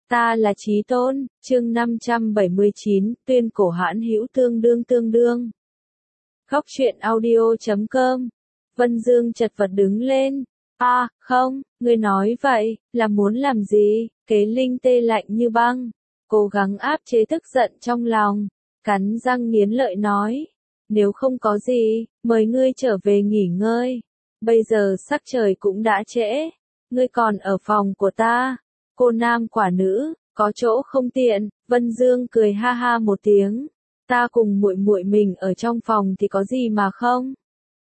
Ta là Chí Tôn, chương 579, tuyên cổ hãn hữu tương đương. Góc truyện audio.com. Vân Dương chật vật đứng lên. Không, ngươi nói vậy, là muốn làm gì? Kế Linh tê lạnh như băng, cố gắng áp chế tức giận trong lòng, cắn răng nghiến lợi nói. Nếu không có gì, mời ngươi trở về nghỉ ngơi. Bây giờ sắc trời cũng đã trễ, ngươi còn ở phòng của ta. Cô nam quả nữ, có chỗ không tiện. Vân Dương cười ha ha một tiếng. Ta cùng muội muội mình ở trong phòng thì có gì mà không?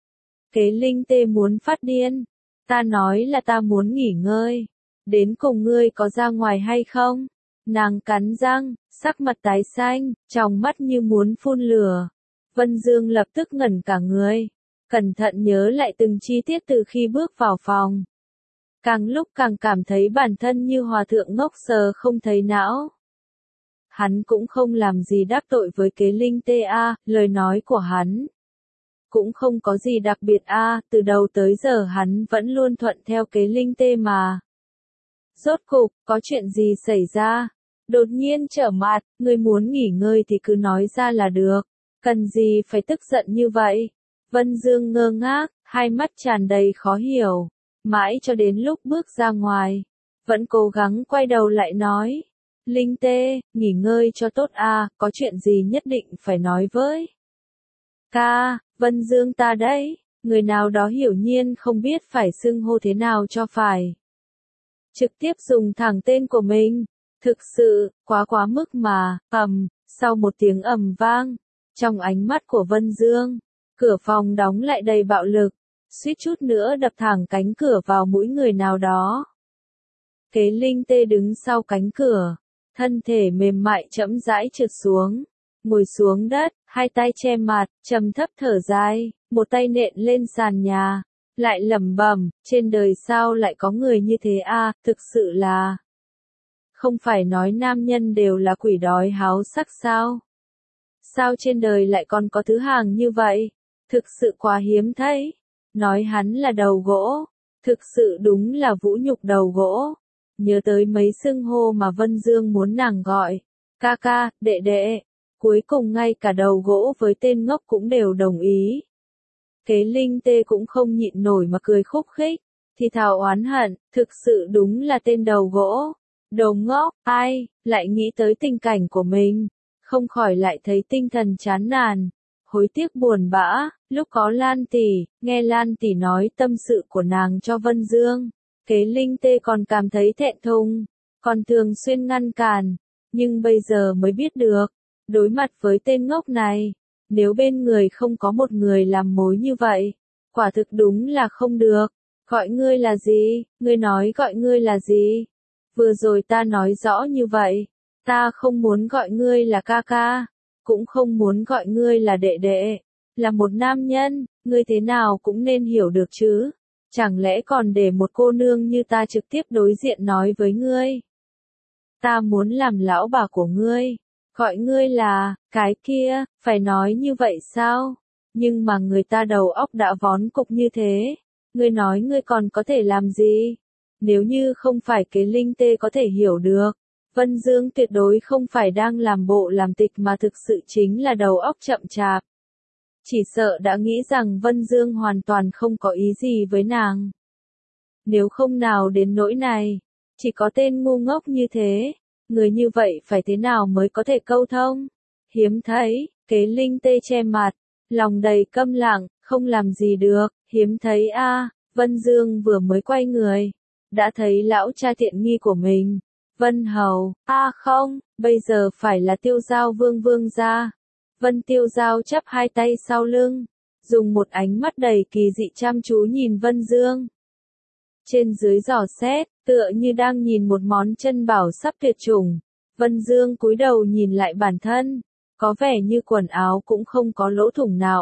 Kế Linh tê muốn phát điên. Ta nói là ta muốn nghỉ ngơi. Đến cùng ngươi có ra ngoài hay không? Nàng cắn răng, sắc mặt tái xanh, trong mắt như muốn phun lửa. Vân Dương lập tức ngẩn cả người, cẩn thận nhớ lại từng chi tiết từ khi bước vào phòng. Càng lúc càng cảm thấy bản thân như hòa thượng ngốc sờ không thấy não. Hắn cũng không làm gì đắc tội với Kế Linh tê lời nói của hắn cũng không có gì đặc biệt từ đầu tới giờ hắn vẫn luôn thuận theo Kế Linh tê mà. Rốt cục, có chuyện gì xảy ra? Đột nhiên trở mặt, ngươi muốn nghỉ ngơi thì cứ nói ra là được, cần gì phải tức giận như vậy? Vân Dương ngơ ngác, hai mắt tràn đầy khó hiểu, mãi cho đến lúc bước ra ngoài, vẫn cố gắng quay đầu lại nói. Linh tê, nghỉ ngơi cho tốt có chuyện gì nhất định phải nói với. Ca, Vân Dương ta đấy, người nào đó hiểu nhiên không biết phải xưng hô thế nào cho phải. Trực tiếp dùng thẳng tên của mình, thực sự, quá mức mà. Sau một tiếng ầm vang, trong ánh mắt của Vân Dương, cửa phòng đóng lại đầy bạo lực, suýt chút nữa đập thẳng cánh cửa vào mũi người nào đó. Kế Linh tê đứng sau cánh cửa, thân thể mềm mại chậm rãi trượt xuống, ngồi xuống đất, hai tay che mặt, trầm thấp thở dài, một tay nện lên sàn nhà, lại lẩm bẩm, trên đời sao lại có người như thế thực sự là. Không phải nói nam nhân đều là quỷ đói háo sắc sao? Sao trên đời lại còn có thứ hàng như vậy? Thực sự quá hiếm thấy. Nói hắn là đầu gỗ, thực sự đúng là vũ nhục đầu gỗ. Nhớ tới mấy xưng hô mà Vân Dương muốn nàng gọi, ca, đệ đệ, cuối cùng ngay cả đầu gỗ với tên ngốc cũng đều đồng ý. Kế Linh tê cũng không nhịn nổi mà cười khúc khích, thì thào oán hận, thực sự đúng là tên đầu gỗ. Đồ ngốc, lại nghĩ tới tình cảnh của mình, không khỏi lại thấy tinh thần chán nản, hối tiếc buồn bã. Lúc có Lan tỷ, nghe Lan tỷ nói tâm sự của nàng cho Vân Dương, Kế Linh tê còn cảm thấy thẹn thùng, còn thường xuyên ngăn cản, nhưng bây giờ mới biết được, đối mặt với tên ngốc này, nếu bên người không có một người làm mối như vậy, quả thực đúng là không được. Gọi ngươi là gì? Ngươi nói gọi ngươi là gì? Vừa rồi ta nói rõ như vậy, ta không muốn gọi ngươi là ca, cũng không muốn gọi ngươi là đệ đệ, là một nam nhân, ngươi thế nào cũng nên hiểu được chứ, chẳng lẽ còn để một cô nương như ta trực tiếp đối diện nói với ngươi. Ta muốn làm lão bà của ngươi, gọi ngươi là, cái kia, phải nói như vậy sao? Nhưng mà người ta đầu óc đã vón cục như thế, ngươi nói ngươi còn có thể làm gì? Nếu như không phải Kế Linh tê có thể hiểu được, Vân Dương tuyệt đối không phải đang làm bộ làm tịch mà thực sự chính là đầu óc chậm chạp. Chỉ sợ đã nghĩ rằng Vân Dương hoàn toàn không có ý gì với nàng. Nếu không nào đến nỗi này, chỉ có tên ngu ngốc như thế, người như vậy phải thế nào mới có thể câu thông? Hiếm thấy, Kế Linh tê che mặt, lòng đầy câm lặng, không làm gì được, hiếm thấy Vân Dương vừa mới quay người, đã thấy lão cha tiện nghi của mình, Vân Hầu. Không, bây giờ phải là Tiêu Giao vương gia. Vân Tiêu Giao chắp hai tay sau lưng, dùng một ánh mắt đầy kỳ dị chăm chú nhìn Vân Dương. Trên dưới dò xét, tựa như đang nhìn một món chân bảo sắp tuyệt chủng. Vân Dương cúi đầu nhìn lại bản thân, có vẻ như quần áo cũng không có lỗ thủng nào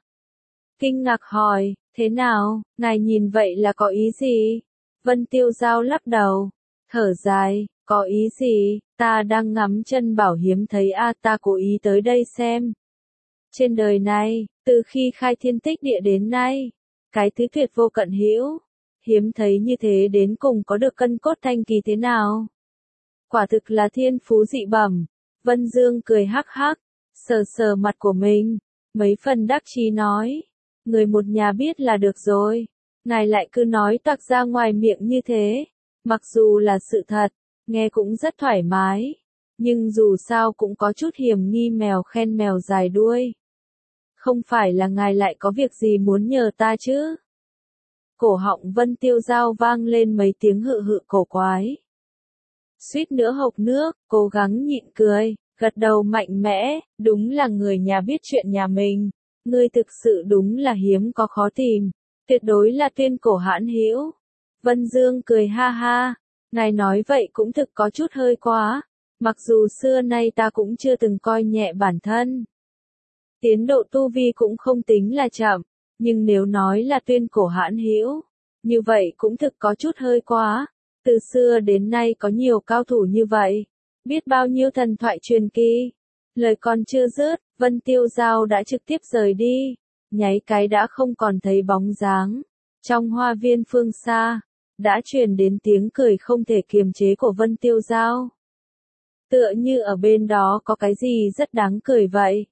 Kinh ngạc hỏi, thế nào, ngài nhìn vậy là có ý gì? Vân Tiêu Giao lắc đầu, thở dài, có ý gì, ta đang ngắm chân bảo hiếm thấy ta cố ý tới đây xem. Trên đời này, từ khi khai thiên tích địa đến nay, cái thứ tuyệt vô cận hữu, hiếm thấy như thế đến cùng có được cân cốt thanh kỳ thế nào? Quả thực là thiên phú dị bẩm. Vân Dương cười hắc hắc, sờ sờ mặt của mình, mấy phần đắc chí nói. Người một nhà biết là được rồi. Ngài lại cứ nói toạc ra ngoài miệng như thế. Mặc dù là sự thật, nghe cũng rất thoải mái. Nhưng dù sao cũng có chút hiểm nghi mèo khen mèo dài đuôi. Không phải là ngài lại có việc gì muốn nhờ ta chứ? Cổ họng Vân Tiêu Giao vang lên mấy tiếng hự hự cổ quái. Suýt nữa hộc nước, cố gắng nhịn cười, gật đầu mạnh mẽ, đúng là người nhà biết chuyện nhà mình. Ngươi thực sự đúng là hiếm có khó tìm, tuyệt đối là tuyên cổ hãn hữu. Vân Dương cười ha ha, ngài nói vậy cũng thực có chút hơi quá, mặc dù xưa nay ta cũng chưa từng coi nhẹ bản thân. Tiến độ tu vi cũng không tính là chậm, nhưng nếu nói là tuyên cổ hãn hữu, như vậy cũng thực có chút hơi quá. Từ xưa đến nay có nhiều cao thủ như vậy, biết bao nhiêu thần thoại truyền kỳ. Lời còn chưa dứt, Vân Tiêu Giao đã trực tiếp rời đi, nháy cái đã không còn thấy bóng dáng. Trong hoa viên phương xa, đã truyền đến tiếng cười không thể kiềm chế của Vân Tiêu Giao. Tựa như ở bên đó có cái gì rất đáng cười vậy.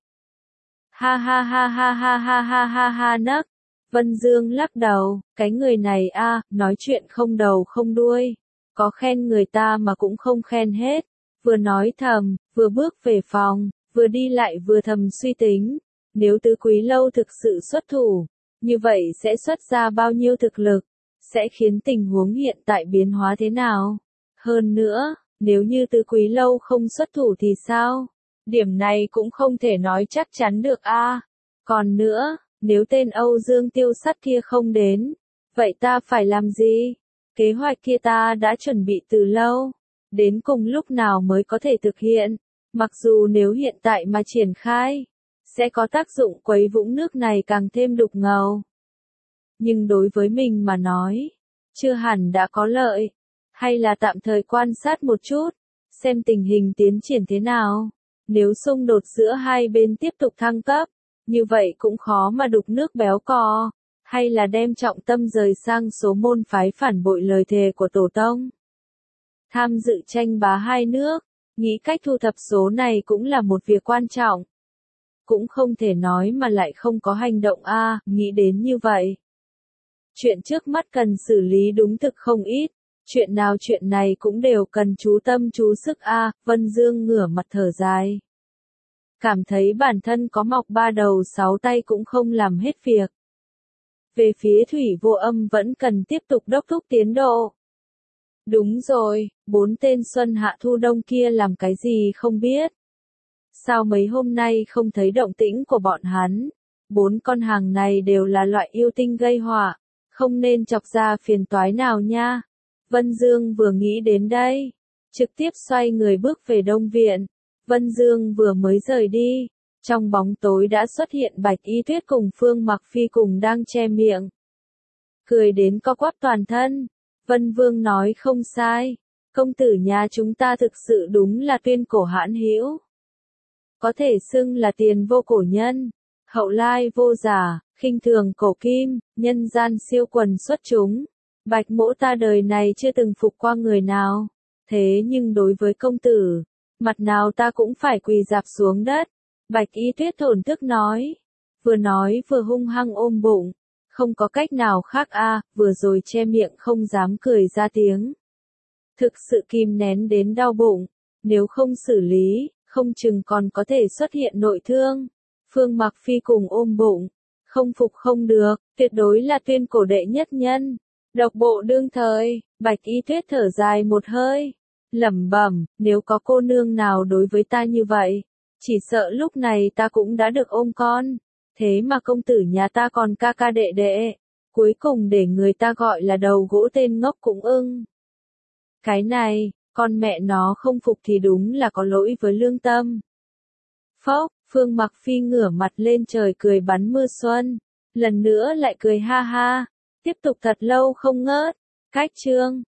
Ha ha ha ha ha ha ha ha ha nấc. Vân Dương lắc đầu, cái người này nói chuyện không đầu không đuôi. Có khen người ta mà cũng không khen hết. Vừa nói thầm, vừa bước về phòng, vừa đi lại vừa thầm suy tính. Nếu Tứ Quý Lâu thực sự xuất thủ, như vậy sẽ xuất ra bao nhiêu thực lực, sẽ khiến tình huống hiện tại biến hóa thế nào. Hơn nữa, nếu như Tứ Quý Lâu không xuất thủ thì sao? Điểm này cũng không thể nói chắc chắn được Còn nữa, nếu tên Âu Dương Tiêu Sắt kia không đến, vậy ta phải làm gì? Kế hoạch kia ta đã chuẩn bị từ lâu, đến cùng lúc nào mới có thể thực hiện, mặc dù nếu hiện tại mà triển khai, sẽ có tác dụng quấy vũng nước này càng thêm đục ngầu. Nhưng đối với mình mà nói, chưa hẳn đã có lợi, hay là tạm thời quan sát một chút, xem tình hình tiến triển thế nào. Nếu xung đột giữa hai bên tiếp tục thăng cấp, như vậy cũng khó mà đục nước béo cò, hay là đem trọng tâm rời sang số môn phái phản bội lời thề của Tổ Tông. Tham dự tranh bá hai nước, nghĩ cách thu thập số này cũng là một việc quan trọng. Cũng không thể nói mà lại không có hành động nghĩ đến như vậy. Chuyện trước mắt cần xử lý đúng thực không ít, chuyện nào chuyện này cũng đều cần chú tâm chú sức Vân Dương ngửa mặt thở dài. Cảm thấy bản thân có mọc ba đầu sáu tay cũng không làm hết việc. Về phía Thủy Vô Âm vẫn cần tiếp tục đốc thúc tiến độ. Đúng rồi, 4 tên xuân hạ thu đông kia làm cái gì không biết. Sao mấy hôm nay không thấy động tĩnh của bọn hắn? 4 con hàng này đều là loại yêu tinh gây họa, không nên chọc ra phiền toái nào nha. Vân Dương vừa nghĩ đến đây, trực tiếp xoay người bước về Đông Viện. Vân Dương vừa mới rời đi, trong bóng tối đã xuất hiện Bạch Y Tuyết cùng Phương Mặc Phi cùng đang che miệng. Cười đến co quắp toàn thân, Vân Vương nói không sai, công tử nhà chúng ta thực sự đúng là tuyên cổ hãn hữu. Có thể xưng là tiền vô cổ nhân, hậu lai vô giả, khinh thường cổ kim, nhân gian siêu quần xuất chúng. Bạch mỗ ta đời này chưa từng phục qua người nào, thế nhưng đối với công tử, mặt nào ta cũng phải quỳ rạp xuống đất. Bạch Y Tuyết thổn thức nói vừa hung hăng ôm bụng, không có cách nào khác vừa rồi che miệng không dám cười ra tiếng. Thực sự kìm nén đến đau bụng, nếu không xử lý, không chừng còn có thể xuất hiện nội thương. Phương Mặc Phi cùng ôm bụng, không phục không được, tuyệt đối là tuyên cổ đệ nhất nhân. Độc bộ đương thời, Bạch Y Tuyết thở dài một hơi, lẩm bẩm, nếu có cô nương nào đối với ta như vậy, chỉ sợ lúc này ta cũng đã được ôm con. Thế mà công tử nhà ta còn ca ca đệ đệ, cuối cùng để người ta gọi là đầu gỗ tên ngốc cũng ưng. Cái này, con mẹ nó không phục thì đúng là có lỗi với lương tâm. Phốc, Phương Mặc Phi ngửa mặt lên trời cười bắn mưa xuân, lần nữa lại cười ha ha, tiếp tục thật lâu không ngớt. Cách chương